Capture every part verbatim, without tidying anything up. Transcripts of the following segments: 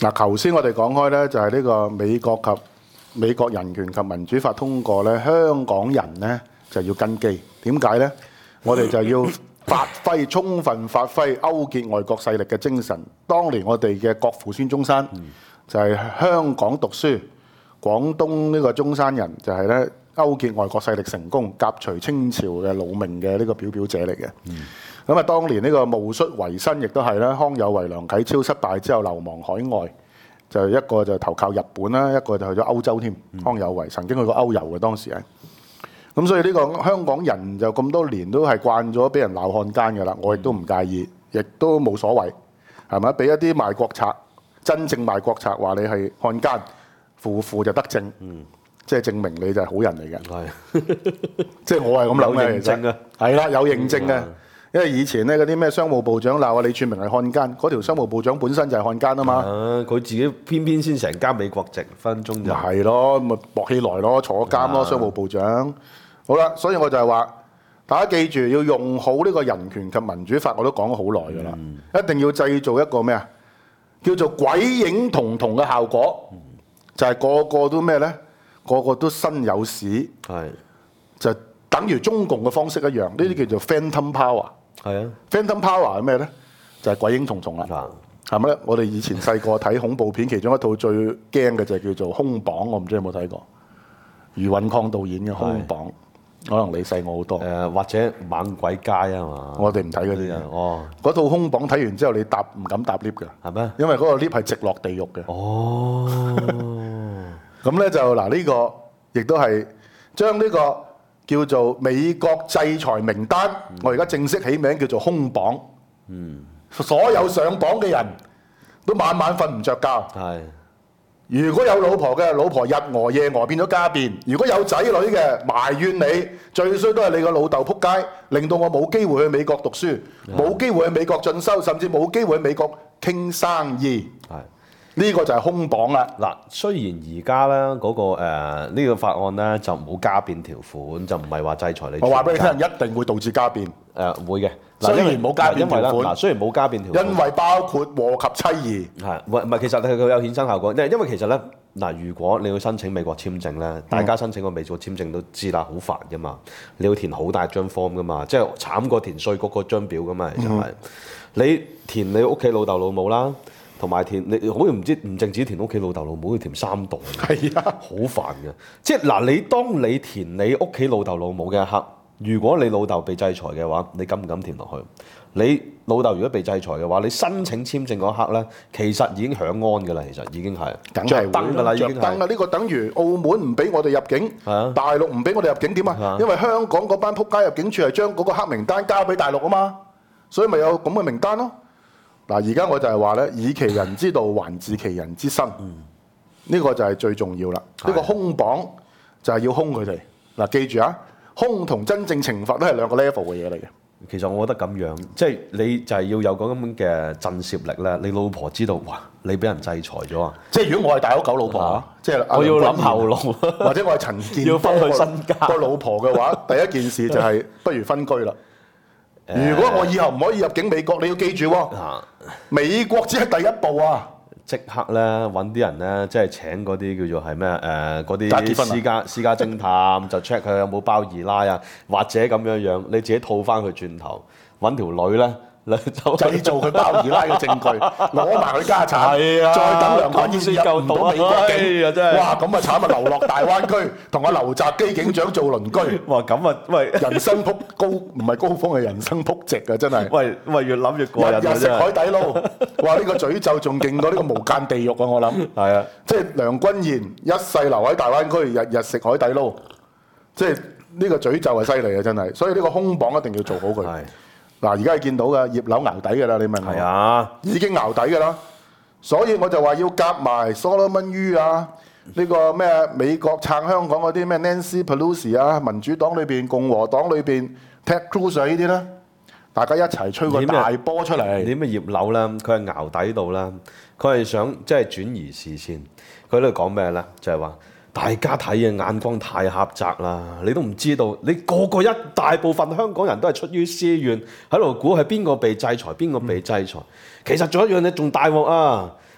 嗱，頭先我哋講開咧，就係呢個美國及美國人權及民主法通過咧，香港人咧就要跟機。點解咧？我哋就要發揮充分發揮勾結外國勢力嘅精神。當年我哋嘅國父孫中山就係香港讀書，廣東呢個中山人就係咧勾結外國勢力成功，革除清朝嘅魯明嘅呢個表表者嚟嘅。咁啊、嗯，當年呢個戊戌維新亦都係啦，康有為、梁啟超失敗之後流亡海外，就一個就投靠日本啦，一個就去咗歐洲添。康有為曾經去過歐遊嘅當時係。咁所以呢個香港人就咁多年都係慣咗俾人鬧漢奸㗎啦，我亦都唔介意，亦都冇所謂，係咪？俾一啲賣國賊，真正賣國賊話你係漢奸，負負就得正，嗯、即係證明你就係好人嚟嘅。係，即係我係咁諗嘅，其實係啦，有認證嘅。嗯、因為以前咧嗰啲咩商務部長鬧啊李柱銘係漢奸，嗰條商務部長本身就係漢奸啊嘛。佢、 啊、自己偏偏先成家美國籍，分鐘就係咯，咪薄起來咯，坐監咯，商務部長。好啦，所以我就係話，大家記住要用好呢個人權及民主法，我都講咗好耐㗎啦。嗯、一定要製造一個咩啊，叫做鬼影幢幢嘅效果，嗯、就係個個都咩咧？個個都身有屎， 係就等於中共嘅方式一樣。呢啲叫做 phantom power。 係啊 ，phantom power 係咩咧？就係鬼影幢幢啦。係咪咧？我哋以前細個睇恐怖片，其中一套最驚嘅就係叫做《空綁》，我唔知有冇睇過。余允康導演嘅《空綁》。可能你細我好多，誒、 呃、或者猛鬼街啊嘛， 我哋唔睇嗰啲啊。 哦， 嗰套空綁睇完之後，你搭唔敢搭 lift 㗎， 係咩嗎？ 因為嗰個 lift 係直落地獄嘅。 哦， 咁咧就嗱呢、呢個亦都係將呢個叫做美國制裁名單，嗯、我而家正式起名叫做空綁。嗯，所有上綁嘅人都晚晚瞓唔着覺。係。如果有老婆嘅，老婆日餓夜餓變咗家變；如果有仔女嘅，埋怨你，最衰都係你個老豆撲街，令到我冇機會去美國讀書，冇機會去美國進修，甚至冇機會去美國傾生意。係呢個就係空綁啦。 嗱，雖然而家咧嗰個誒呢、呃呢個法案咧就冇加變條款，就唔係話制裁你。 我話俾你聽，一定會導致加變。誒、 呃、會嘅。 雖然冇加變條款， 嗱雖然冇加變條款， 因為包括禍及妻兒。 係，唔係其實佢有衍生效果，因為因為其實咧嗱，如果你要申請美國簽證咧，大家申請個美國簽證都知啦，好煩噶嘛，你要填好大張 form 噶嘛，即係慘過填稅局嗰張表噶嘛，其實係、嗯、你填你屋企老豆老母啦，同埋填你好似唔知唔淨止填屋企老豆老母，要填三代。係啊，好煩嘅。即係嗱，你當你填你屋企老豆老母嘅一刻。如果你老豆被制裁嘅話，你敢唔敢填落去？你老豆如果被制裁嘅話，你申請簽證嗰刻咧，其實已經響安㗎啦，其實已經係梗係燈㗎啦，已經係着燈啊！呢個等於澳門唔俾我哋入境，啊、大陸唔俾我哋入境點啊？啊因為香港嗰班撲街入境處係將嗰個黑名單交俾大陸啊嘛，所以咪有咁嘅名單咯。嗱，而家我就係話咧，以其人之道還治其人之身，呢、嗯、個就係最重要啦。呢、呢個空綁就係要兇佢哋。嗱，記住啊！兇同真正懲罰都係兩個 level 嘅嘢嚟嘅。 其實我覺得咁樣，即係你就係要有嗰咁嘅震懾力咧。你老婆知道，哇！你俾人制裁咗啊！ 即係如果我係大佬狗老婆啊，即係我要諗後路， 或者我係陳健要分佢身家個老婆嘅話，第一件事就係不如分居啦。如果我以後唔可以入境美國，你要記住喎，美國只係第一步啊！ 即刻咧揾啲人咧，即係請嗰啲叫做係咩誒嗰啲私家私家偵探，就 check 佢有冇包二奶啊，或者咁樣樣，你自己套翻佢轉頭，揾條女咧。 製造佢包二奶嘅證據，攞埋佢家產，啊、再等梁君彥入唔到美國境， 哎、 哇！咁啊慘啊，流落大灣區，同阿劉澤基警長做鄰居， 哇！咁啊，喂， 人生撲高唔係高峰，係人生撲直啊！真係， 喂喂，越諗越過癮啊！ 日日食海底撈，哇！呢、呢個詛咒仲勁過呢個無間地獄啊！我諗，係啊，即係梁君彥一世留喺大灣區，日日食海底撈，即係呢個詛咒係犀利啊！真係，所以呢個空綁一定要做好佢。嗱，而家係見到嘅葉劉淆底嘅啦，你問我，係啊，已經淆底嘅啦，所以我就話要夾埋 Solomon Yu 啊，呢、這個咩美國撐香港嗰啲咩 Nancy Pelosi 啊，民主黨裏邊、共和黨裏邊 Ted Cruz 呢啲咧，大家一齊吹個大波出嚟。 你咩葉劉咧？佢係淆底度啦，佢係想即係轉移視線。佢喺度講咩咧？就係、是、話。大家睇嘅眼光太狹窄啦！你都唔知道，你個個一大部分香港人都係出於私怨，喺度估係邊個被制裁，邊個被制裁。其實仲有一樣嘢仲大鑊啊！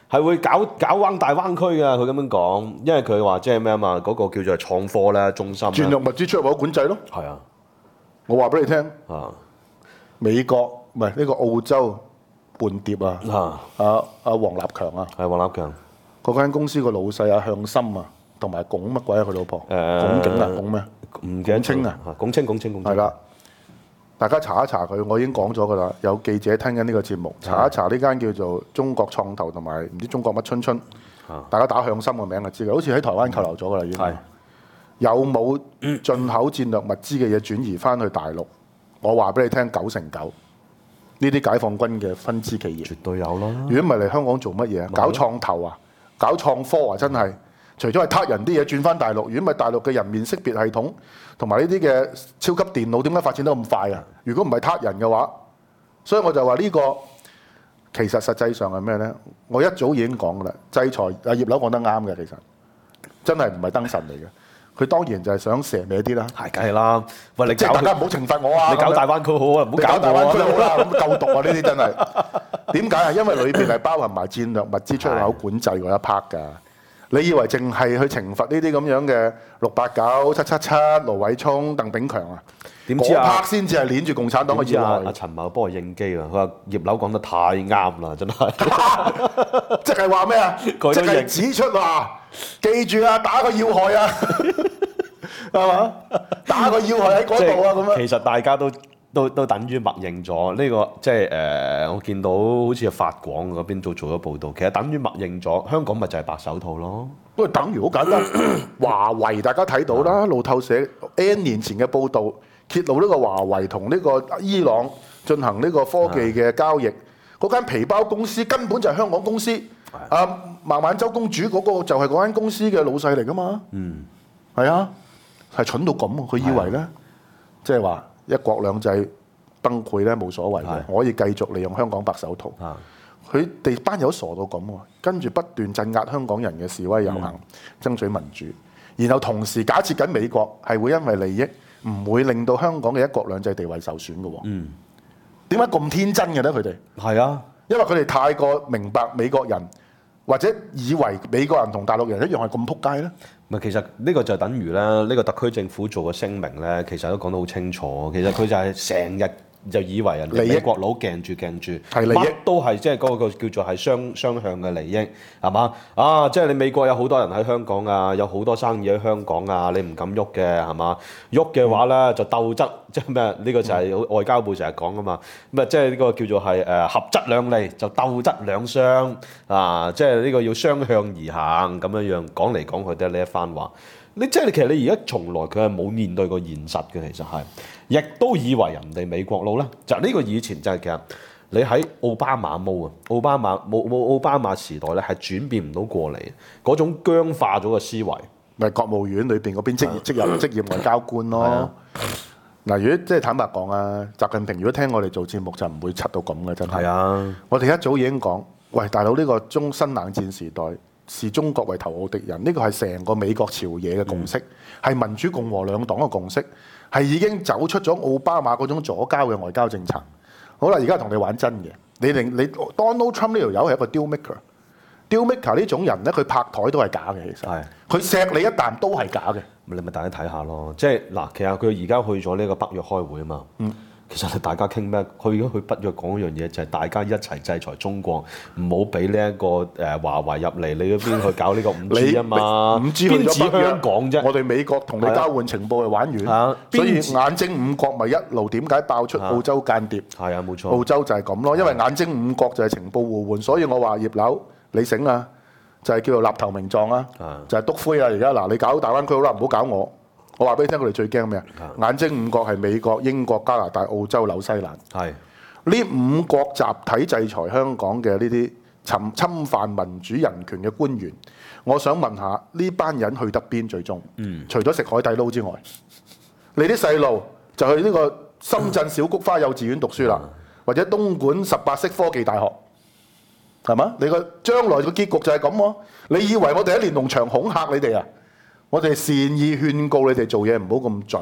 係會搞搞彎大灣區㗎。佢咁樣講，因為佢話即係咩啊嘛，嗰、嗰個叫做創科咧中心。 戰略物資出口管制咯。 係啊， 我話俾你聽， 啊美國唔係呢個澳洲叛諜啊， 啊阿阿黃立強啊， 係黃立強。 嗰間公司個老細啊向心啊，同埋龔乜鬼啊佢老婆，龔景啊龔咩？ 唔記得龔清啊， 龔清龔清龔清。 係啦，大家查一查佢，我已經講咗㗎啦。有記者聽緊呢個節目，查一查呢間叫做中國創投同埋唔知中國乜春春，大家打向心個名就知㗎。好似喺台灣扣留咗㗎啦，已經。 係有冇進口戰略物資嘅嘢轉移翻去大陸？我話俾你聽，九成九呢啲解放軍嘅分支企業， 絕對有啦。 如果唔係嚟香港做乜嘢啊？搞創投啊，搞創科啊，真係除咗係撻人啲嘢轉翻大陸，如果唔係大陸嘅人面識別系統同埋呢啲嘅超級電腦點解發展得咁快啊？如果唔係撻人嘅話，所以我就話呢個其實實際上係咩呢？我一早已經講㗎啦，制裁啊葉劉講得啱嘅，其實真係唔係燈神嚟嘅。佢當然就係想蛇尾啲啦， 係梗係啦。喂，你即係大家唔好懲罰我啊！ 你搞大灣區好啊，唔好你搞大灣區好啦。 啦，咁夠毒啊！呢啲真係點解啊？因為裏邊係包含埋戰略物資出口管制嗰一 part 㗎。你以為淨係去懲罰呢啲咁樣嘅六八九、七七七、盧偉聰、鄧炳強啊？ 點知啊嗰 part 先至係攆住共產黨嘅點知啊？ 腰阿陳茂幫我應機啊！佢話葉劉講得太啱啦，真係。 即係話咩啊？即佢都認係指出話，記住啊，打個要害啊，係嘛？打個要害喺嗰度啊，咁樣。 其實大家都都都等於默認咗呢、個，即係誒、呃，我見到好似係法廣嗰邊做做咗報道，其實等於默認咗香港咪就係白手套咯。 不過等於好簡單，華為大家睇到啦，路透社 N 年前嘅報導揭露呢個華為同呢個伊朗進行呢個科技嘅交易，嗰間皮包公司根本就係香港公司。啊，孟晚舟公主嗰個就係嗰間公司嘅老細嚟噶嘛。嗯，係啊，係蠢到咁喎，佢以為咧，即係話一國兩制崩潰咧冇所謂嘅，我可以繼續利用香港白手套。佢哋班友傻到咁喎，跟住不斷鎮壓香港人嘅示威遊行，爭取民主，然後同時假設緊美國係會因為利益唔會令到香港嘅一國兩制地位受損嘅喎。嗯，點解咁天真嘅咧？佢哋係啊， 因為佢哋太過明白美國人，或者以為美國人同大陸人一樣係咁撲街咧。 唔係，其實呢個就等於咧，呢個特區政府做嘅聲明咧，其實都講得好清楚。其實佢就係成日就以為人哋美國佬鏡住鏡住， 係利益乜都係即係嗰個叫做係雙雙向嘅利益，係嘛？啊，即係你美國有好多人喺香港啊，有好多生意喺香港啊，你唔敢喐嘅係嘛？喐嘅話咧就鬥質，即係咩？呢個就係外交部成日講噶嘛。咁啊，即係呢個叫做係誒合則兩利，就鬥質兩傷啊！即係呢個要雙向而行咁樣樣講嚟講去都係呢一番話。你即係其實你而家從來佢係冇面對過現實嘅，其實係，亦都以為人哋美國佬咧，就呢個以前就係其實你喺奧巴馬毛啊，奧巴馬冇冇奧巴馬時代咧係轉變唔到過嚟，嗰種僵化咗嘅思維， 咪國務院裏邊嗰邊職業職業職業外交官咯。嗱，如果即係坦白講啊，習近平如果聽我哋做節目就唔會柒到咁嘅，真係。 係啊， 我哋一早已經講，喂大佬呢個中新冷戰時代。視中國為頭號敵人，呢個係成個美國朝野嘅共識，係、嗯、民主共和兩黨嘅共識，係已經走出咗奧巴馬嗰種左膠嘅外交政策。好啦，而家同你玩真嘅，你令你 Donald Trump 呢條友係一個 deal maker，deal maker 呢種人咧，佢拍台都係假嘅，其實係佢錫你一啖都係假嘅。你咪大家睇下咯，即係嗱，其實佢而家去咗呢個北約開會啊嘛。嗯。其實大家傾咩？佢而家去北約講一樣嘢，就係大家一齊制裁中國，唔好俾呢一個誒華為入嚟你嗰邊去搞呢個五 G 啊嘛。五 G 去咗北約香港啫。我哋美國同你交換情報係玩完，啊、所以眼睛五國咪一路點解爆出澳洲間諜？係啊，冇錯。澳洲就係咁咯，因為眼睛五國就係情報互換，所以我話葉劉你醒啊，就係、是、叫做立頭名狀啊，就係、是、篤灰啊！而家嗱，你搞大灣區好啦，唔好搞我。我話俾你聽，佢哋最驚咩啊？眼睛五國係美國、英國、加拿大、澳洲、紐西蘭。係呢五國集體制裁香港嘅呢啲侵侵犯民主人權嘅官員，我想問下呢班人去得邊最終？嗯，除咗食海底撈之外，你啲細路就去呢個深圳小菊花幼稚園讀書啦，嗯、或者東莞十八式科技大學，係嘛？你個將來個結局就係咁喎。你以為我哋喺連儂牆恐嚇你哋啊？我哋善意勸告你哋做嘢唔好咁盡，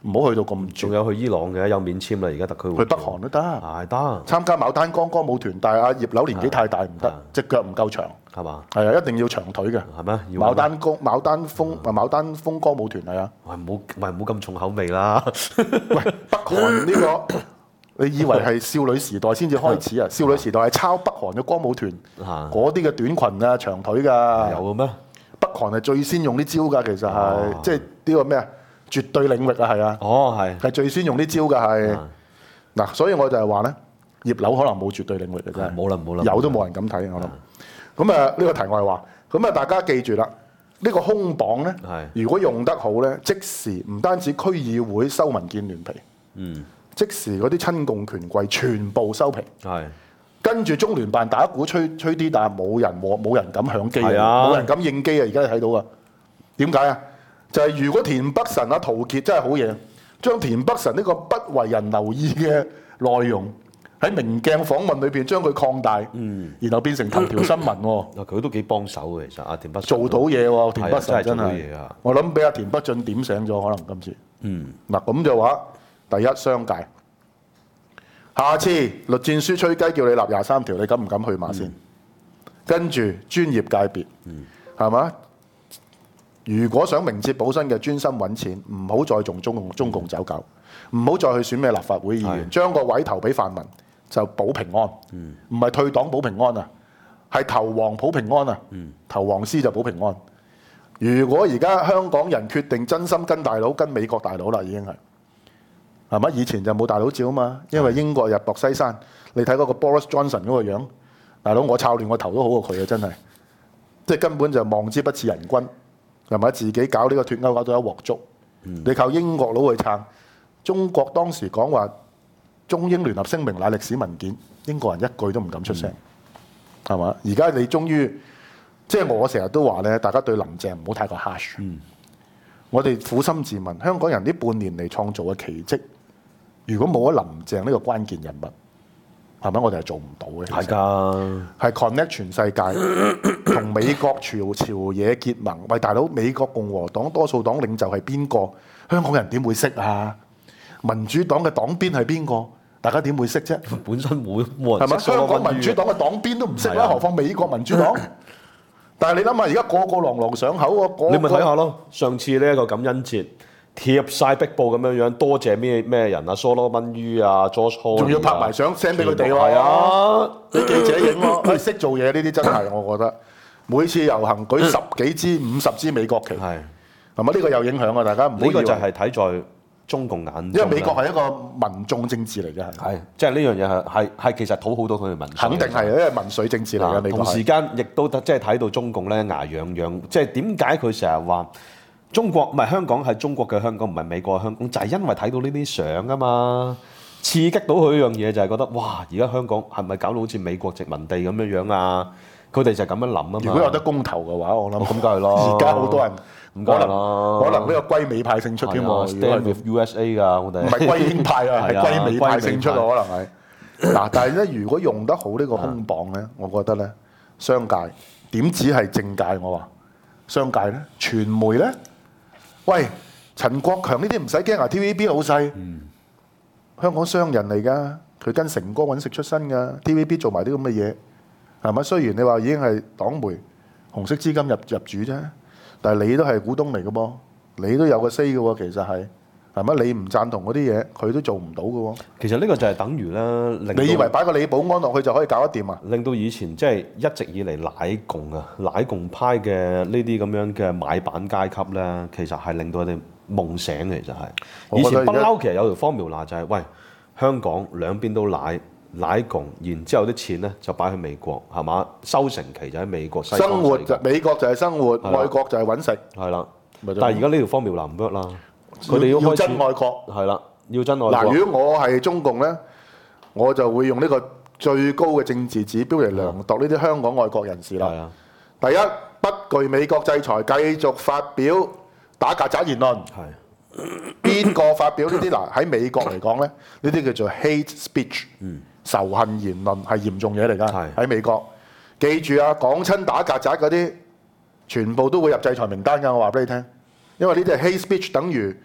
唔好去到咁絕。 仲有去伊朗嘅，有免簽啦，而家特區會去北韓都得， 係得， 參加牡丹江歌舞團，但係阿葉劉年紀太大唔得，隻腳唔夠長， 係嘛？ 係啊，一定要長腿嘅。 係咩？要牡丹歌、牡丹風、啊牡丹風歌舞團係啊。 喂，唔好喂唔好咁重口味啦。 喂，北韓呢個，你以為係少女時代先至開始啊？少女時代係抄北韓嘅歌舞團， 嚇嗰啲嘅短裙啊、長腿㗎。 有嘅咩？ 北韓係最先用啲招㗎，其實係即係呢個咩啊？絕對領域啊，係啊， 哦係。 係最先用啲招㗎係。 啊嗱，所以我就係話咧，葉劉可能冇絕對領域嘅真係， 冇啦冇啦有都冇人敢睇我諗。咁啊，呢個題外話，咁啊大家記住啦，呢個空榜咧係， 如果用得好咧，即時唔單止區議會收民建聯皮， 嗯， 即時嗰啲親共權貴全部收皮， 係跟住中聯辦打鼓吹吹啲，但係冇人冇冇人敢響機係啊， 啊冇人敢應機啊！而家你睇到啊，點解啊？就係、如果田北辰啊、陶傑真係好嘢，將田北辰呢個不為人留意嘅內容喺明鏡訪問裏邊將佢擴大，嗯，然後變成頭條新聞喎。 啊佢都幾幫手嘅，其實阿田北做到嘢喎，田北辰真係啊真係做到係嘢啊。 我諗俾阿田北俊點醒咗，可能今次。 嗯， 嗱咁就話，第一商界，下次栗戰書吹雞叫你立廿三條，你敢唔敢去馬先？跟住專業界別，係嘛、如果想明哲保身嘅，專心揾錢，唔好再從中共中共走狗，唔好再去選咩立法會議員， 係將個位投俾泛民就保平安，唔係退黨保平安啊，係投黃保平安啊，投黃絲就保平安。如果而家香港人決定真心跟大佬，跟美國大佬啦，已經係係咪？以前就冇大佬照啊嘛，因為英國日薄西山，你睇嗰個 Boris Johnson 嗰個樣，大佬我抄亂個頭都好過佢啊，真係，即係根本就望之不似人君。係咪自己搞呢個脱歐搞到一鑊粥？ 嗯、 你靠英國佬去撐，中國當時講話中英聯合聲明乃歷史文件，英國人一句都唔敢出聲，係嘛、嗯？而家你終於即係我成日都話咧，大家對林鄭唔好太過 harsh、嗯。我哋苦心自問，香港人呢半年嚟創造嘅奇蹟，如果冇咗林鄭呢個關鍵人物，係咪我哋係做唔到嘅？ 係㗎， 係 connect 全世界，同美國朝朝野結盟。喂，大佬，美國共和黨多數黨領袖係邊個？香港人點會識啊？民主黨嘅黨鞭係邊個？大家點會識啫？ 本身冇冇人係咪？ 識香港民主黨嘅黨鞭都唔識啦， 係啊何況美國民主黨？但係你諗下，而家個個朗朗上口喎，個個你咪睇下咯，上次呢一個感恩節貼晒壁報咁樣樣，多謝咩咩人啊，蘇羅賓於啊 ，George Hall， 仲要拍埋相 send 俾佢哋喎。 係啊， 俾記者影喎，佢識做嘢呢啲真係，我覺得每次遊行舉十幾支、五十支美國旗， 係係咪呢個有影響啊？大家唔好以為呢個就係睇在中共眼中， 因為美國係一個民眾政治嚟嘅，係係即係呢樣嘢係係係其實討好到佢哋民， 肯定係因為民粹政治嚟嘅。美國同時係間亦都即係睇到中共咧牙癢癢，即係點解佢成日話中國唔係香港係中國嘅香港，唔係美國嘅香港，就係因為睇到呢啲相啊嘛，刺激到佢一樣嘢就係覺得哇！而家香港係咪搞到好似美國殖民地咁樣樣啊？佢哋就咁樣諗啊嘛。 如果有得公投嘅話，我諗咁梗係咯。 而家好多人咁梗可能係啦， 可能呢個歸美派勝出添喎。如果 Stand 係 with U S A 㗎，我哋唔係歸英派啊，係係啊歸美派勝出啊， 歸美可能係。嗱，但係咧，如果用得好呢個空榜咧，我覺得咧，商界點止係政界？我話商界咧，傳媒咧，喂，陳國強呢啲唔使驚啊 ，T V B 老細，香港商人嚟㗎，佢跟成哥揾食出身㗎 ，T V B 做埋啲咁嘅嘢，係咪？雖然你話已經係黨媒紅色資金入入主啫，但係你都係股東嚟嘅噃，你都有個 say 嘅喎，其實係。係咪？你唔贊同嗰啲嘢，佢都做唔到嘅喎。 其實呢個就係等於咧，令到你以為擺個李保安落去就可以搞得掂啊？ 令到以前即係一直以嚟奶共啊、奶共派嘅呢啲咁樣嘅買辦階級咧，其實係令到佢哋夢醒嘅。其實係以前不嬲，其實有條 formula 就係、是、喂香港兩邊都奶奶共，然之後啲錢咧就擺去美國係嘛，收成期就喺美國。西生活就美國就係生活，外國就係揾食。 係啦，但係而家呢條 formula 唔 work 啦。佢哋要， 要要真愛國， 係啦，要真愛國。 嗱，如果我係中共咧，我就會用呢個最高嘅政治指標嚟量度呢啲香港愛國人士啦。 係啊， 第一，不懼美國制裁，繼續發表打曱甴言論。 係邊個發表呢啲？嗱，喺美國嚟講咧，呢啲叫做 hate speech，、嗯、仇恨言論係嚴重嘢嚟㗎。 係喺美國，記住啊，講親打曱甴嗰啲，全部都會入制裁名單㗎。我話俾你聽，因為呢啲係 hate speech，等於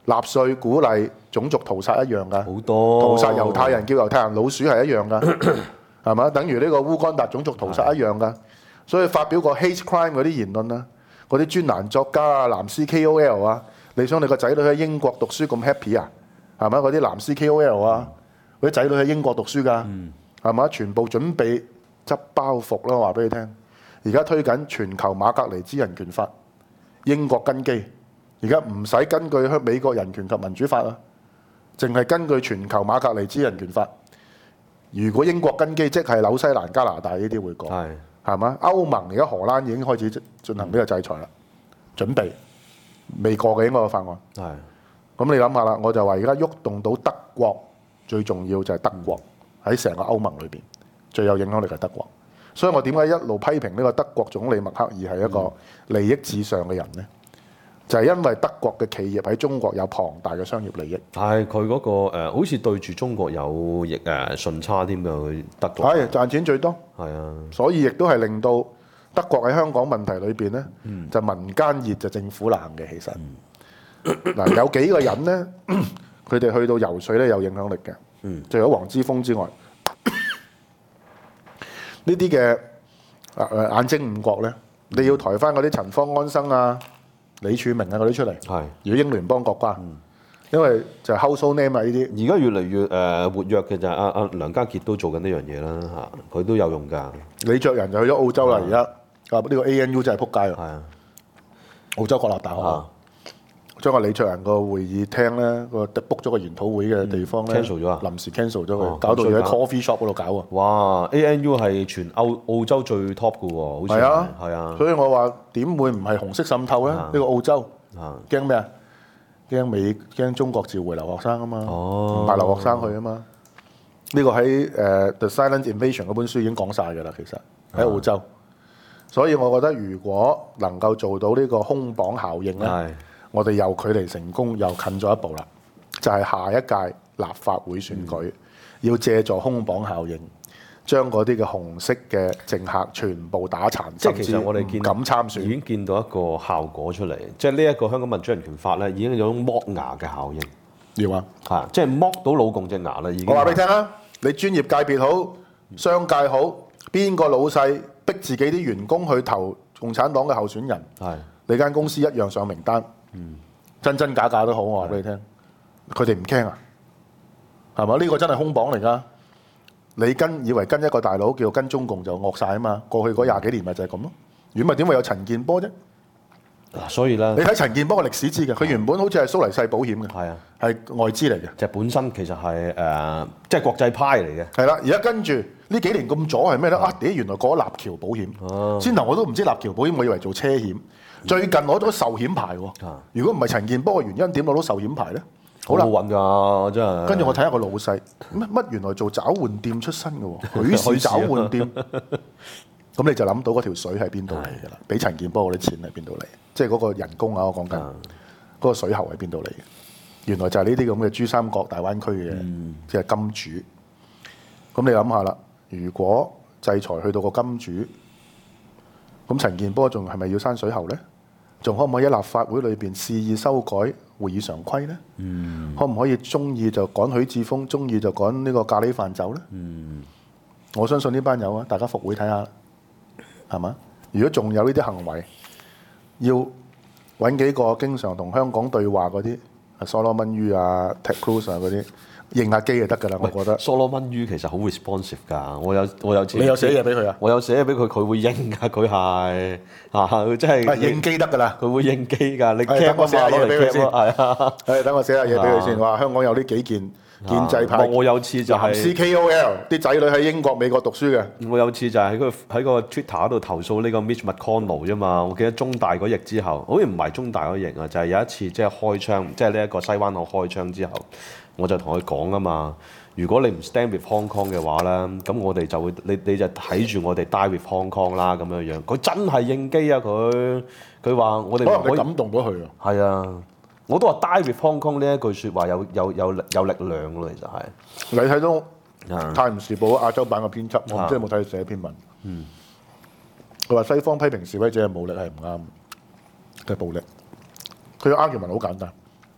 納粹鼓勵種族屠殺一樣㗎， 好多屠殺猶太人叫猶太人老鼠係一樣㗎，係嘛？等於呢個烏干達種族屠殺一樣㗎。所以發表過 hate crime 嗰啲言論啊，嗰啲專欄作家啊、藍絲 K O L 啊，你想你個仔女喺英國讀書咁 happy 啊？係咪？嗰啲藍絲 K O L 啊，嗰啲仔女喺英國讀書㗎，係嘛？全部準備執包袱啦，話俾你聽。而家推緊全球馬格尼茲人權法，英國根基。而家唔使根據香美國人權及民主法啊，淨係根據全球馬格尼茲人權法。如果英國根基，即係紐西蘭、加拿大呢啲會過，係係嘛？歐盟而家荷蘭已經開始進行呢個制裁啦，準備未過嘅應該個法案。係咁你諗下啦，我就話而家喐動到德國，最重要就係德國喺成個歐盟裏邊最有影響力係德國。所以我點解一路批評呢個德國總理默克爾係一個利益至上嘅人呢？就係因為德國嘅企業喺中國有龐大嘅商業利益， 但係佢嗰個、呃、好似對住中國有亦誒順差添㗎，佢德國係賺錢最多， 係啊，所所以亦都係令到德國喺香港問題裏邊咧，嗯、就民間熱就政府冷嘅。其實嗱、嗯、有幾個人咧，佢哋去到游説咧有影響力嘅，嗯、除咗黃之鋒之外，呢啲嘅誒眼睛五國咧，你要抬翻嗰啲陳方安生啊、李柱銘啊嗰啲出嚟，係如果英聯邦國家，嗯、因為就係 household name 啊呢啲。而家越嚟越誒、呃、活躍嘅就係阿阿梁家傑都做緊呢樣嘢啦嚇，佢都有用㗎。李卓人就去咗澳洲啦，而家啊呢個 A N U 真係撲街啊！係啊，澳洲國立大學啊，將個李卓人個會議廳咧個 book 咗個研討會嘅地方咧 cancel 咗啊，臨時 cancel 咗佢，哦、搞到要喺 coffee shop 嗰度搞啊！哇 ！A N U 係全澳澳洲最 top 嘅喎，好似係啊，係啊，所以我話點會唔係紅色滲透咧？呢、啊、個澳洲驚咩啊？驚美驚中國召回留學生啊嘛，唔派、哦、留學生去啊嘛。呢、這個喺誒、uh, The Silent Invasion 嗰本書已經講晒㗎啦，其實喺澳洲。啊、所以我覺得如果能夠做到呢個空綁效應咧。是我哋又距離成功又近咗一步啦，就係、是、下一屆立法會選舉，嗯、要借助空綁效應，將嗰啲嘅紅色嘅政客全部打殘，即係其實我哋見敢參選，已經見到一個效果出嚟。即係呢一個香港民主人權法咧，已經有種剝牙嘅效應。要啊，係即係剝到老共隻牙啦。已經我話俾你聽啦，你專業界別好，商界好，邊個老細逼自己啲員工去投共產黨嘅候選人，係是你間公司一樣上名單。嗯，真真假假都好，我話俾你聽，佢哋唔驚啊，係嘛？呢、這個真係空綁嚟㗎。你跟以為跟一個大佬叫跟中共就惡晒啊嘛？過去嗰廿幾年咪就係咁咯。如果唔係點會有陳健波啫？嗱，所以咧，你睇陳健波嘅歷史知嘅，佢原本好似係蘇黎世保險嘅，係啊，係外資嚟嘅，就本身其實係誒，即、呃、係、就是、國際派嚟嘅。係啦，而家跟住呢幾年咁左係咩咧？啊，屌、啊！原來過咗立橋保險，啊、先頭我都唔知立橋保險，我以為做車險。最近攞咗壽險牌喎，如果唔係陳健波嘅原因，點攞到壽險牌咧？好啦，好運㗎，真係。跟住我睇下個老細，乜乜原來做找換店出身嘅喎，許氏找換店。咁你就諗到嗰條水喺邊度嚟㗎啦？俾陳健波嗰啲錢喺邊度嚟？即係嗰個人工啊，我講緊嗰個水喉喺邊度嚟？原來就係呢啲咁嘅珠三角大灣區嘅，即係、嗯、金主。咁你諗下啦，如果制裁去到個金主？咁陳健波仲係咪要閂水喉咧？仲可唔可以喺立法會裏邊肆意修改會議常規咧？嗯、可唔可以中意就趕許智峰，中意就趕呢個咖喱飯走咧？嗯、我相信呢班友啊，大家復會睇下，係嘛？如果仲有呢啲行為，要揾幾個經常同香港對話嗰啲，啊 Solomon Yu 啊、Ted Cruz 啊嗰啲。應下機就得㗎啦，我覺得。Solomon Yu其實好 responsive 㗎，我有我有次。你有寫嘢俾佢啊？我有寫嘢俾佢，佢會應㗎，佢係啊，佢真係。應機得㗎啦，佢會應機㗎。你等我寫下嘢俾佢先。係啊，誒等我寫下嘢俾佢先。話香港有呢幾件建制派。我有次就係。C K O L 啲仔女喺英國、美國讀書嘅。我有次就係喺個喺個 Twitter 度投訴呢個 Mitch McConnell 啫嘛。我記得中大嗰役之後，好似唔係中大嗰役啊，就係有一次即係開槍，即係呢一個西灣河開槍之後。我就同佢講啊嘛，如果你唔 stand with Hong Kong 嘅話咧，咁我哋就會你你就睇住我哋 die with Hong Kong 啦咁樣樣。佢真係應機啊！佢佢話我哋可能佢感動到佢啊。係啊，我都話 die with Hong Kong 呢一句説話有有有有力量咯，其實係。你睇到《泰晤士報》亞洲版嘅編輯，我唔知有冇睇佢寫篇文。嗯。佢話西方批評示威者嘅武力係唔啱，係暴力。佢嘅 argument 好簡單。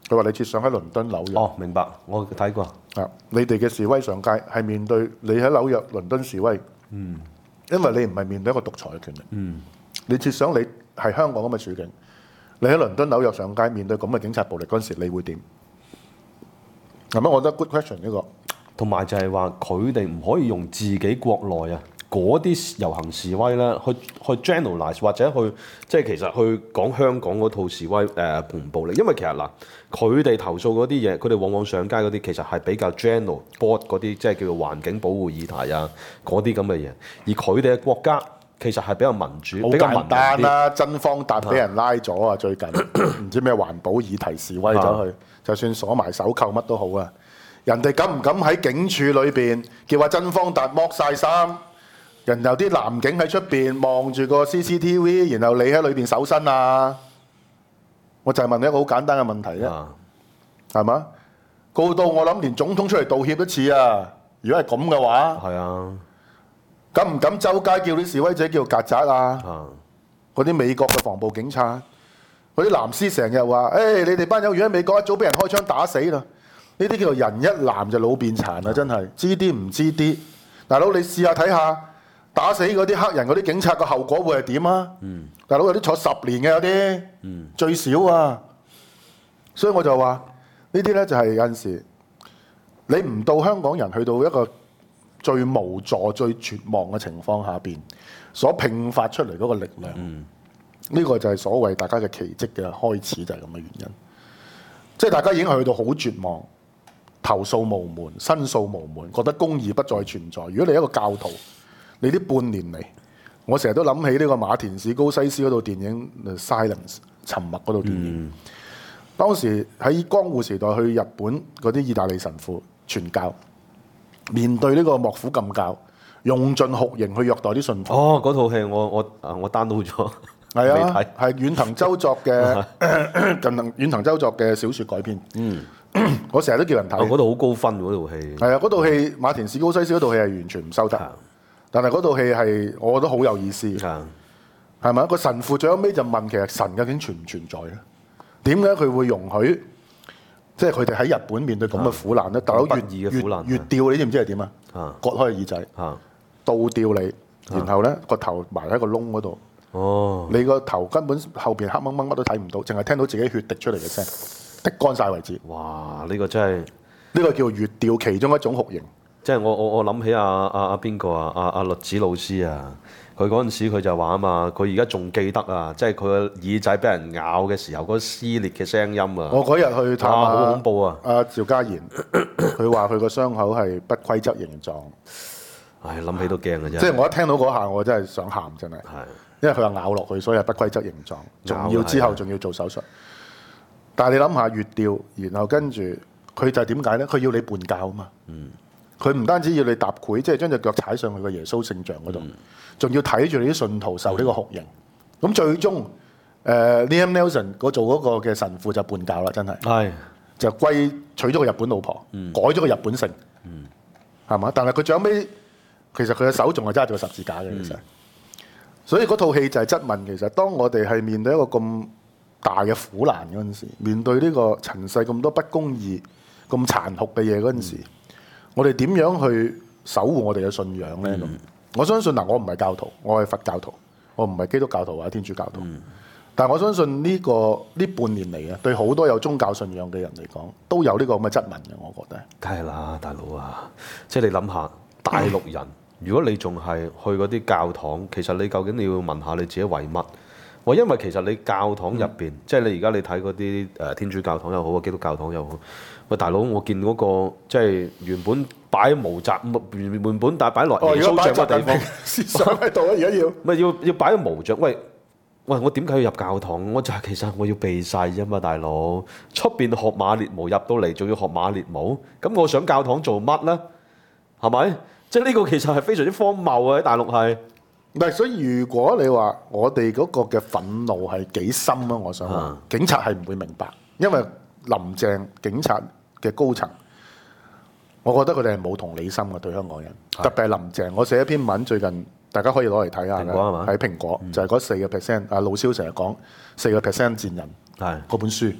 佢話你設想喺倫敦、紐約。 哦，明白，我睇過。 啊！你哋嘅示威上街係面對你喺紐約、倫敦示威，嗯，因為你唔係面對一個獨裁嘅權力，嗯，你設想你係香港咁嘅處境，你喺倫敦、紐約上街面對咁嘅警察暴力嗰陣時，你會點？係咪？我覺得 good question 呢個。 同埋就係話佢哋唔可以用自己國內啊嗰啲遊行示威咧，去去 generalize 或者去即係其實去講香港嗰套示威誒同暴力，因為其實嗱佢哋投訴嗰啲嘢，佢哋往往上街嗰啲其實係比較 general broad 嗰啲，即係叫做環境保護議題啊嗰啲咁嘅嘢，而佢哋嘅國家其實係比較民主， 好比較民簡單啦、 啲。 真方達俾人拉咗啊！最近唔知咩環保議題示威走去，就算鎖埋手扣乜都好啊！人哋敢唔敢喺警署裏邊叫阿真方達剝晒衫？人有啲男警喺出邊望住個 C C T V， 然後你喺裏邊搜身啊！我就係問你一個好簡單嘅問題啫，係嘛、啊？告到我諗連總統出嚟道歉一次啊！如果係咁嘅話， 係啊， 敢唔敢周街叫啲示威者叫曱甴啊？嗰啲、啊、美國嘅防暴警察，嗰啲藍絲成日話：誒、hey, 你哋班友如果喺美國一早俾人開槍打死啦！呢啲叫做人一攬就老變殘啊！真係知啲唔知啲，大佬你試下睇下。打死嗰啲黑人嗰啲警察個後果會係點啊？嗯、大佬有啲坐十年嘅有啲，嗯、最少啊。所以我就話呢啲咧就係有陣時你唔到香港人去到一個最無助、最絕望嘅情況下邊所迸發出嚟嗰個力量，呢、嗯、個就係所謂大家嘅奇蹟嘅開始，就係咁嘅原因。即係大家已經去到好絕望，投訴無門、申訴無門，覺得公義不再存在。如果你係一個教徒，你呢半年嚟，我成日都諗起呢個馬田史高西斯嗰套電影《Silence》沉默嗰套電影。嗯、當時喺江戶時代去日本嗰啲意大利神父傳教，面對呢個幕府禁教，用盡酷刑去虐待啲信徒。 哦，嗰套戲我我啊我 download 咗， 係啊，係遠藤周作嘅近藤遠藤周作嘅小説改編。嗯，我成日都叫人睇。 嗰度好高分嗰套戲。 係啊，嗰套戲馬田史高西斯嗰套戲係完全唔收得。但係嗰套戲係，我覺得好有意思，係咪？個神父最後尾就問，其實神究竟存唔存在咧？點解佢會容許？即係佢哋喺日本面對咁嘅苦難咧？大佬越越越吊你知唔知係點啊？割開耳仔，倒吊你，然後咧個頭埋喺個窿嗰度。哦，你個頭根本後邊黑掹掹乜都睇唔到，淨係聽到自己血滴出嚟嘅聲，滴乾晒為止。 哇！呢個真係呢個叫越吊其中一種酷刑。 即係我我我諗起阿阿阿邊個啊？阿阿律子老師啊，佢嗰陣時佢就話啊嘛，佢而家仲記得啊，即係佢個耳仔俾人咬嘅時候嗰個撕裂嘅聲音啊！ 我嗰日去探下， 好恐怖啊！ 阿趙家賢，佢話佢個傷口係不規則形狀。 唉，諗起都驚嘅啫。 即係我一聽到嗰下，我真係想喊，真係。係。因為佢話咬落去，所以係不規則形狀，仲要之後仲要做手術。但係你諗下，越吊，然後跟住佢就係點解咧？佢要你叛教啊嘛。嗯。佢唔單止要你踏繪，即係將隻腳踩上去個耶穌聖像嗰度，仲、嗯、要睇住你啲信徒受呢個酷刑。咁、嗯、最終，誒、呃、Liam Neeson 嗰做嗰個嘅神父就叛教啦，真係。係是就歸娶咗個日本老婆，嗯、改咗個日本姓，係嘛、嗯？但係佢最後尾，其實佢嘅手仲係揸住個十字架嘅，其實。嗯、所以嗰套戲就係質問，其實當我哋係面對一個咁大嘅苦難嗰陣時，面對呢個塵世咁多不公義、咁殘酷嘅嘢嗰陣時。嗯我哋點樣去守護我哋嘅信仰呢？咁、嗯、我相信嗱，我唔係教徒，我係佛教徒，我唔係基督教徒或者天主教徒。嗯、但係我相信呢、呢個呢半年嚟啊，對好多有宗教信仰嘅人嚟講，都有呢個咁嘅質問嘅。我覺得梗係啦，大佬啊，即係你諗下，大陸人，嗯、如果你仲係去嗰啲教堂，其實你究竟你要問下你自己為乜？喂，因為其實你教堂入邊，嗯、即係你而家你睇嗰啲誒天主教堂又好，基督教堂又好。喂，大佬，我見嗰、那個即係原本擺毛澤原原本但係擺落耶穌像嘅地方， 思想喺度啊！而家要咪要要擺個毛像？喂喂，我點解要入教堂？我就係其實我要避世啫嘛，大佬。出邊學馬列毛入到嚟，仲要學馬列毛，咁我上教堂做乜咧？係咪？即係呢個其實係非常之荒謬啊！喺大陸係。 唔係，所以如果你話我哋嗰個嘅憤怒係幾深啊？我想話，啊、警察係唔會明白，因為林鄭警察嘅高層，我覺得佢哋係冇同理心嘅對香港人，的特別係林鄭。我寫一篇文，最近大家可以攞嚟睇下嘅，喺蘋果、嗯、就係嗰四個 percent。阿老蕭成日講四個 percent 賤人，係嗰的本書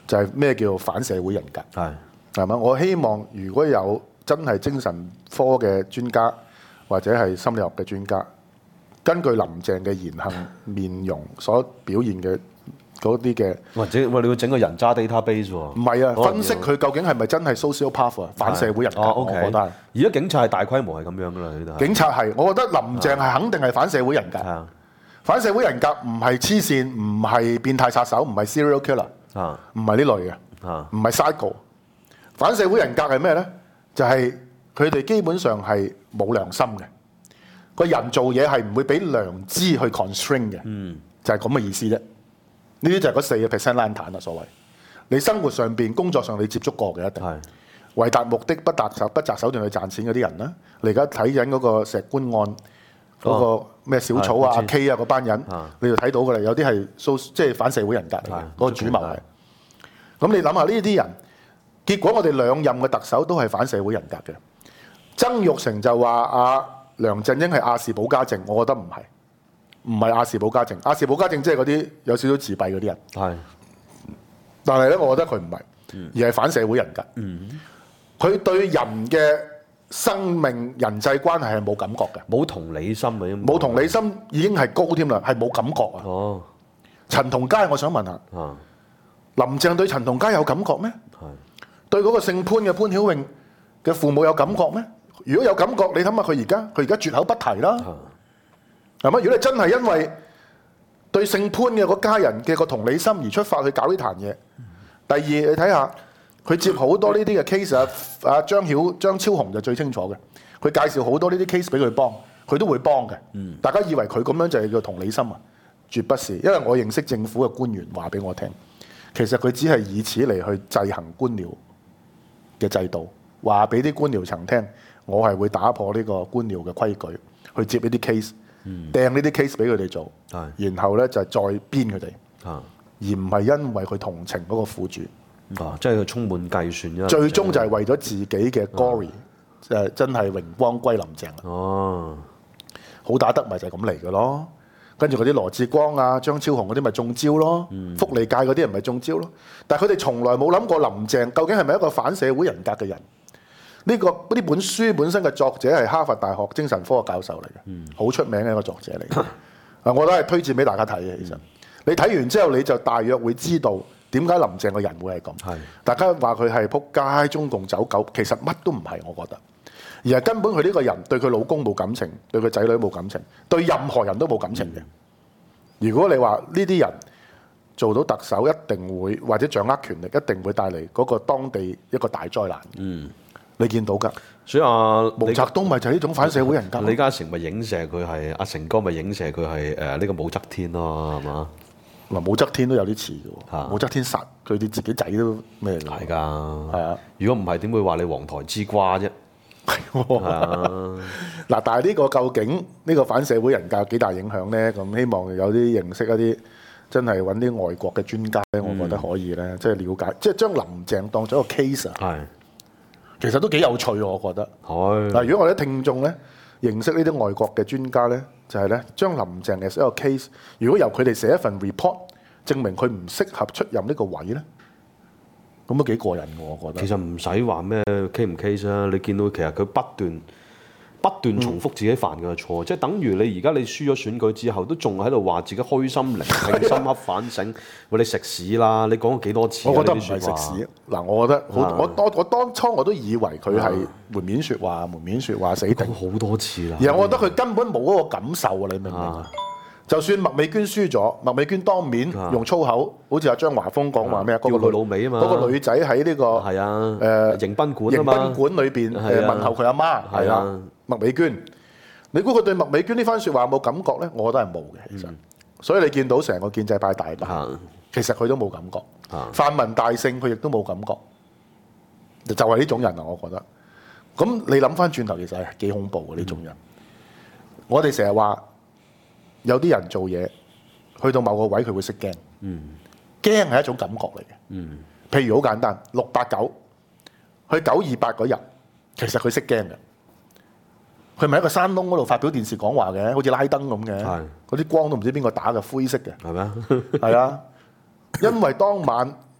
就係咩叫反社會人格， 係係嘛？我希望如果有真係精神科嘅專家或者係心理學嘅專家，根據林鄭嘅言行面容所表現嘅嗰啲嘅， 或者喂你要整個人渣 database 喎？ 唔係啊， 可能分析佢究竟係咪真係 sociopath 啊，反社會人格， 哦我 ，OK。 覺得係。 而家警察係大規模係咁樣噶啦，呢度係警察係，我覺得林鄭係肯定係反社會人格。 係啊反社會人格唔係黐線，唔係變態殺手，唔係 serial killer， 啊唔係呢類嘅， 啊唔係 psycho。反社會人格係咩呢？就係佢哋基本上係冇良心嘅，個人做嘢係唔會俾良知去 constrain 嘅， 嗯就係咁嘅意思啫。呢啲就係嗰四個 percent 爛攤啦，所謂。你生活上邊、工作上你接觸過嘅一定。 係為達目的不達手不擇手段去賺錢嗰啲人啦，你而家睇緊嗰個石棺案嗰個咩小草啊、 係我知 K 啊嗰班人啊， 你就睇到㗎啦。有啲係蘇即係反社會人格嚟嘅， 係嗰個主謀係。咁你諗下呢啲人，結果我哋兩任嘅特首都係反社會人格嘅。曾鈺成就話阿梁振英係亞氏保加症，我覺得唔係，唔係亞氏保加症。亞氏保加症即係嗰啲有少少自閉嗰啲人， 係但係咧，我覺得佢唔係，而係反社會人格。 嗯佢對人嘅生命人際關係係冇感覺嘅， 冇同理心啊，已經冇同理心已經係高添啦，係冇感覺啊！ 哦陳同佳，我想問下， 啊林鄭對陳同佳有感覺咩？ 係對嗰個姓潘嘅潘曉穎嘅父母有感覺咩？如果有感覺，你諗下佢而家，佢而家絕口不提啦， 啊係咪？如果你真係因為對姓潘嘅嗰家人嘅個同理心而出發去搞呢壇嘢，第二你睇下。佢接好多呢啲嘅 case 啊，啊張曉張超雄就最清楚嘅，佢介紹好多呢啲 case 俾佢幫，佢都會幫嘅。 嗯大家以為佢咁樣就係叫同理心啊？絕不是，因為我認識政府嘅官員話俾我聽，其實佢只係以此嚟去制衡官僚嘅制度，話俾啲官僚層聽，我係會打破呢個官僚嘅規矩，去接呢啲 case，掟呢啲 case 俾佢哋做， 係然後咧就再鞭佢哋， 啊而唔係因為佢同情嗰個苦主。 啊，即係佢充滿計算啫。 最終就係為咗自己嘅 glory，誒真係榮光歸林鄭啦。 哦， 好打得咪就係咁嚟嘅咯。跟住嗰啲羅致光啊、張超雄嗰啲咪中招咯，福利界嗰啲人咪中招咯。但係佢哋從來冇諗過林鄭究竟係咪一個反社會人格嘅人？呢、個呢本書本身嘅作者係哈佛大學精神科嘅教授嚟嘅，好、出名嘅一個作者嚟嘅。啊，我都係推薦俾大家睇嘅。其實你睇完之後，你就大約會知道。點解林鄭個人會係咁？ 係大家話佢係撲街、中共走狗，其實乜都唔係，我覺得，而係根本佢呢個人對佢老公冇感情，對佢仔女冇感情，對任何人都冇感情嘅。如果你話呢啲人做到特首，一定會或者掌握權力，一定會帶嚟嗰個當地一個大災難。 嗯， 你見到㗎？ 所以啊， 毛澤東咪就係呢種反社會人格。 李嘉誠咪影射佢係阿成哥咪影射佢係誒呢個武則天咯，係嘛？ 嗱，武則天都有啲似嘅嚇喎，武則天殺佢哋自己仔都咩嚟㗎？ 係㗎， 係啊。 如果唔係點會話你黃台之瓜啫？係啊， 嗱，但係呢個究竟呢個反社會人格有幾大影響呢？咁希望有啲認識一啲真係揾啲外國嘅專家咧，我覺得可以咧，即係了解，即係將林鄭當咗一個 case 啊， 係其實都幾有趣喎，我覺得。 係嗱，如果我哋啲聽眾咧認識呢啲外國嘅專家咧，就係咧將林鄭嘅一個 case，如果由佢哋寫一份 report，證明佢唔適合出任呢個位咧，咁都幾過癮喎，我覺得。 其實唔使話咩 case 唔 case 啊，你見到其實佢不斷不斷重複自己犯嘅錯，即係等於你而家你輸咗選舉之後，都仲喺度話自己虛心聆聽、深刻反省，喂你食屎啦！你講過幾多次啊？ 我覺得唔係呢啲説話食屎。嗱，我覺得好， 啊我當我當初我都以為佢係門面説話，門面説話死定。 講好多次啦。 而係我覺得佢根本冇嗰個感受啊！你明唔明啊？就算麥美娟輸咗，麥美娟當面用粗口，好似阿張華峰講話咩啊？嗰叫佢個女老味啊嘛嗰個女仔喺呢個係啊， 誒迎賓館啊迎嘛， 賓館裏邊誒係啊問候佢阿媽，係係啊啊，麥美娟。你估佢對麥美娟呢番説話有冇感覺咧？我覺得係冇嘅，其實。所以你見到成個建制派大敗， 啊其實佢都冇感覺。 啊泛民大勝，佢亦都冇感覺。就係呢種人啊，我覺得。咁你諗翻轉頭，其實係幾恐怖嘅呢種人。我哋成日話有啲人做嘢，去到某個位佢會識驚。驚係一種感覺嚟嘅。譬如好簡單，六八九去九二八嗰日，其實佢識驚嘅。佢咪喺個山窿嗰度發表電視講話嘅，好似拉登咁嘅。 係嗰啲光都唔知邊個打嘅，灰色嘅。 係咪啊？ 係啊，因為當晚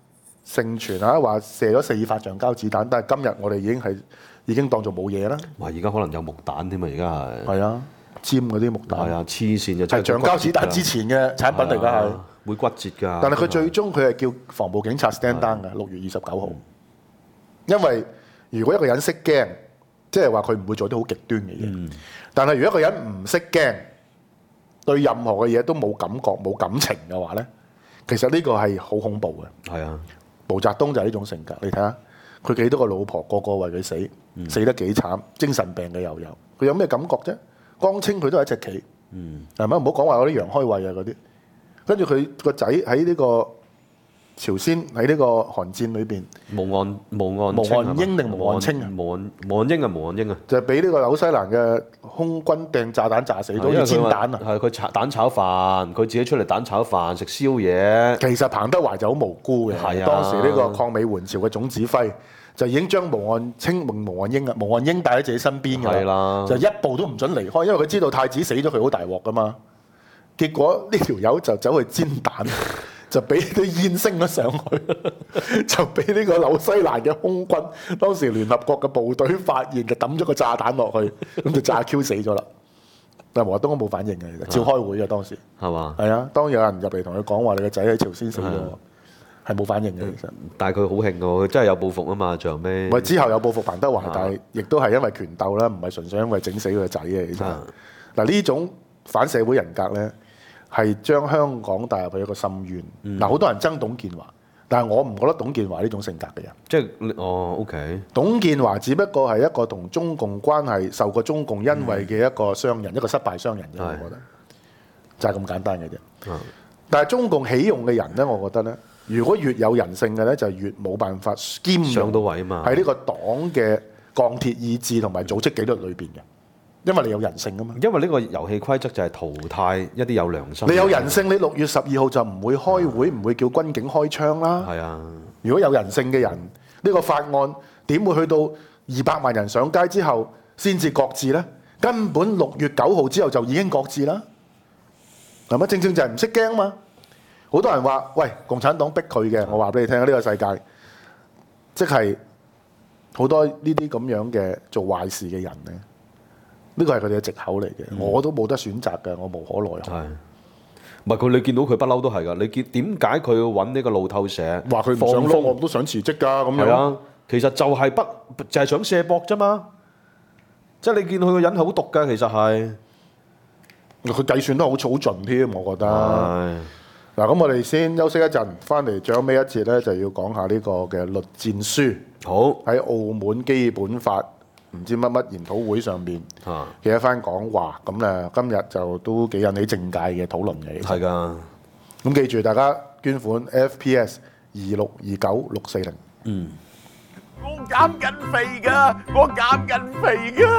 盛傳啊，話射咗四發橡膠子彈，但係今日我哋已經係已經當做冇嘢啦。 哇！而家可能有木彈添啊，而家係。 係啊，尖嗰啲木彈。 係啊，黐線嘅。 係橡膠子彈之前嘅產品嚟㗎係。 會骨折㗎。 但係佢最終佢係叫防暴警察 stand down 嘅，六月二十九號。因為如果一個人識驚，即係話佢唔會做啲好極端嘅嘢。嗯、但係如果一個人唔識驚，對任何嘅嘢都冇感覺、冇感情嘅話咧，其實呢個係好恐怖嘅。係啊，毛澤東就係呢種性格。你睇下，佢幾多個老婆，個個為佢死，嗯、死得幾慘，精神病嘅又有。佢有咩感覺啫？江青佢都係一隻棋，係咪、嗯？唔好講話嗰啲楊開慧啊嗰啲。跟住佢個仔喺呢個朝鮮喺呢個韓戰裏邊，毛岸毛岸毛岸英定毛岸青啊？ 毛岸毛岸英啊，毛岸英啊， 就係俾呢個紐西蘭嘅空軍掟炸彈炸死咗，要煎蛋啊！ 係佢炒蛋炒飯，佢自己出嚟蛋炒飯食宵夜。 其實彭德懷就好無辜嘅， 係啊， 當時呢個抗美援朝嘅總指揮就已經將毛岸青、毛岸英啊、毛岸英帶喺自己身邊㗎啦，就一步都唔準離開，因為佢知道太子死咗佢好大鑊㗎嘛。結果呢條友就走去煎蛋。就俾啲煙升咗上去，就俾呢個紐西蘭嘅空軍，當時聯合國嘅部隊發現，就抌咗個炸彈落去，咁就炸 Q 死咗啦。但係毛澤東都冇反應嘅，其實照開會嘅當時，係嘛？係啊，當有人入嚟同佢講話，你個仔喺朝鮮死咗，係冇反應嘅其實。但係佢好興㗎，佢真係有報復啊嘛，最後尾。咪之後有報復彭德懷，但係亦都係因為權鬥啦，唔係純粹因為整死佢個仔嘅。其實嗱呢種反社會人格咧。係將香港帶入去一個深淵。嗱、嗯，好多人憎董建華，但係我唔覺得董建華呢種性格嘅人。即係哦 ，OK。董建華只不過係一個同中共關係受過中共恩惠嘅一個商人，嗯、一個失敗商人啫。我覺得就係咁簡單嘅啫。嗯、但係中共起用嘅人咧，我覺得咧，如果越有人性嘅咧，就越冇辦法兼上到位啊嘛。喺呢個黨嘅鋼鐵意志同埋組織紀律裏邊嘅。因為你有人性啊嘛，因為呢個遊戲規則就係淘汰一啲有良心。你有人性，你六月十二號就唔會開會，唔、啊、會叫軍警開槍啦。係啊，如果有人性嘅人，呢、呢個法案點會去到二百萬人上街之後先至擱置呢？根本六月九號之後就已經擱置啦。係咪？正正就係唔識驚嘛。好多人話：喂，共產黨逼佢嘅。我話俾你聽，呢、呢個世界即係好多呢啲咁樣嘅做壞事嘅人咧。呢個係佢哋嘅藉口嚟嘅，嗯、我都冇得選擇嘅，我無可奈何。係，唔係佢你見到佢不嬲都係㗎。你見點解佢要揾呢個路透社話佢唔想撈，我都想辭職㗎咁樣。係啊，其實就係不就係、是、想卸膊啫嘛。即係你見佢個人好毒㗎，其實係。佢計算得好草盡添，我覺得。係。嗱，咁我哋先休息一陣，翻嚟最後尾一節咧，就要講下呢個嘅栗戰書。好。喺澳門基本法。唔知乜乜研討會上邊嘅一番講話，咁咧今日就都幾引起政界嘅討論嘅。係㗎，咁記住大家捐款 F P S 二六二九六四零。嗯，我減緊肥㗎，我減緊肥㗎。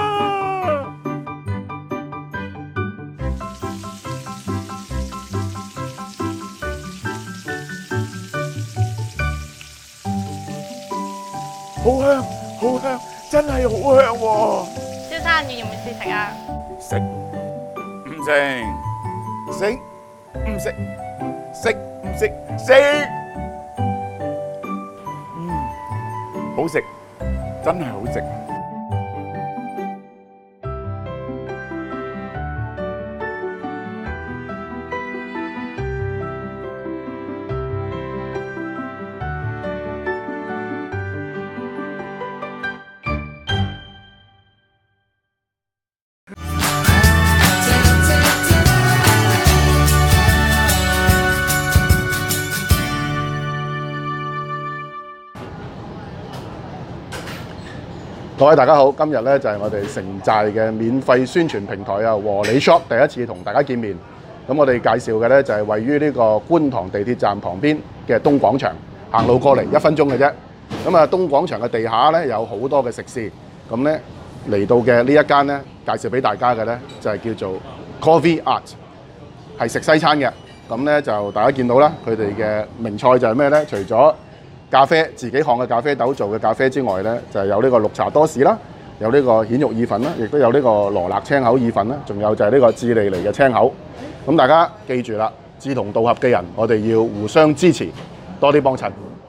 好香，好香。真係好香喎！蕭生，你要唔要試食啊？食唔食？食唔食？食唔食？食！嗯，好食，真係好食。各位大家好，今日咧就係我哋城寨嘅免費宣傳平台啊，和你 shop 第一次同大家見面。咁我哋介紹嘅咧就係位於呢個觀塘地鐵站旁邊嘅東廣場，行路過嚟一分鐘嘅啫。咁啊，東廣場嘅地下咧有好多嘅食肆，咁咧嚟到嘅呢一間咧介紹俾大家嘅咧就係叫做 Coffee Art， 係食西餐嘅。咁咧就大家見到啦，佢哋嘅名菜就係咩咧？除咗咖啡自己烘嘅咖啡豆做嘅咖啡之外咧，就係有呢個綠茶多士啦，有呢個蜆肉意粉啦，亦都有呢個羅勒青口意粉啦，仲有就係呢個智利尼嘅青口。咁大家記住啦，志同道合嘅人，我哋要互相支持，多啲幫襯。